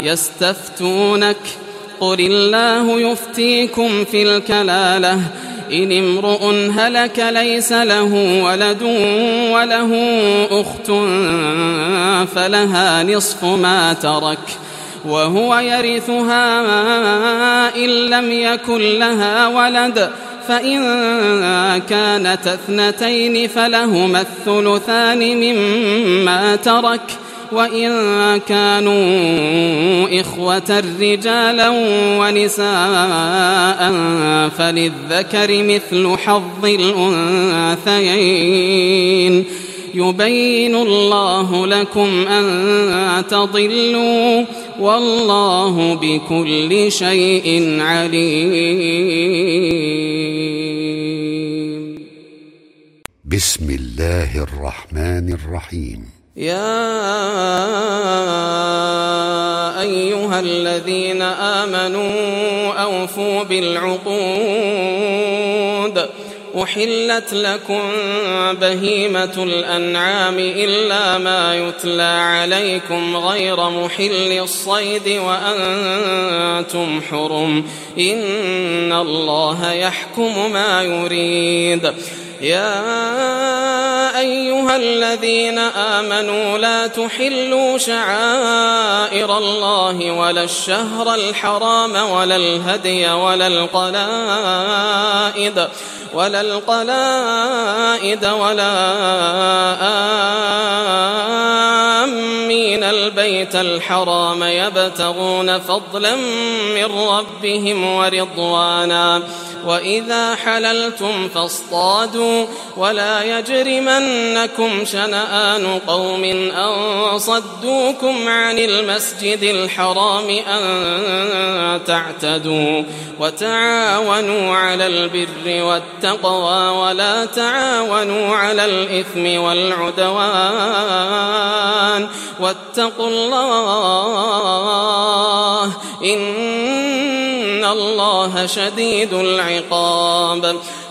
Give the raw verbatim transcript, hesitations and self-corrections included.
يستفتونك قل الله يفتيكم في الكلالة إن امرؤ هلك ليس له ولد وله أخت فلها نصف ما ترك وهو يرثها إن لم يكن لها ولد فإن كانت اثنتين فلهما الثلثان مما ترك وإن كانوا إخوة رجالا ونساء فللذكر مثل حظ الأنثيين يبين الله لكم أن تضلوا والله بكل شيء عليم. بسم الله الرحمن الرحيم. يا أيها الذين آمنوا أوفوا بالعقود أحلت لكم بهيمة الأنعام إلا ما يتلى عليكم غير محل الصيد وأنتم حرم إن الله يحكم ما يريد. يا أيها الذين آمنوا لا تحلوا شعائر الله ولا الشهر الحرام ولا الهدي ولا القلائد ولا القلائد ولا آمين البيت الحرام يبتغون فضلا من ربهم ورضوانا وإذا حللتم فاصطادوا ولا يجرمنكم شنآن قوم أن صدوكم عن المسجد الحرام أن تعتدوا وتعاونوا على البر والتقوى ولا تعاونوا على الإثم والعدوان واتقوا الله إن الله شديد العقاب.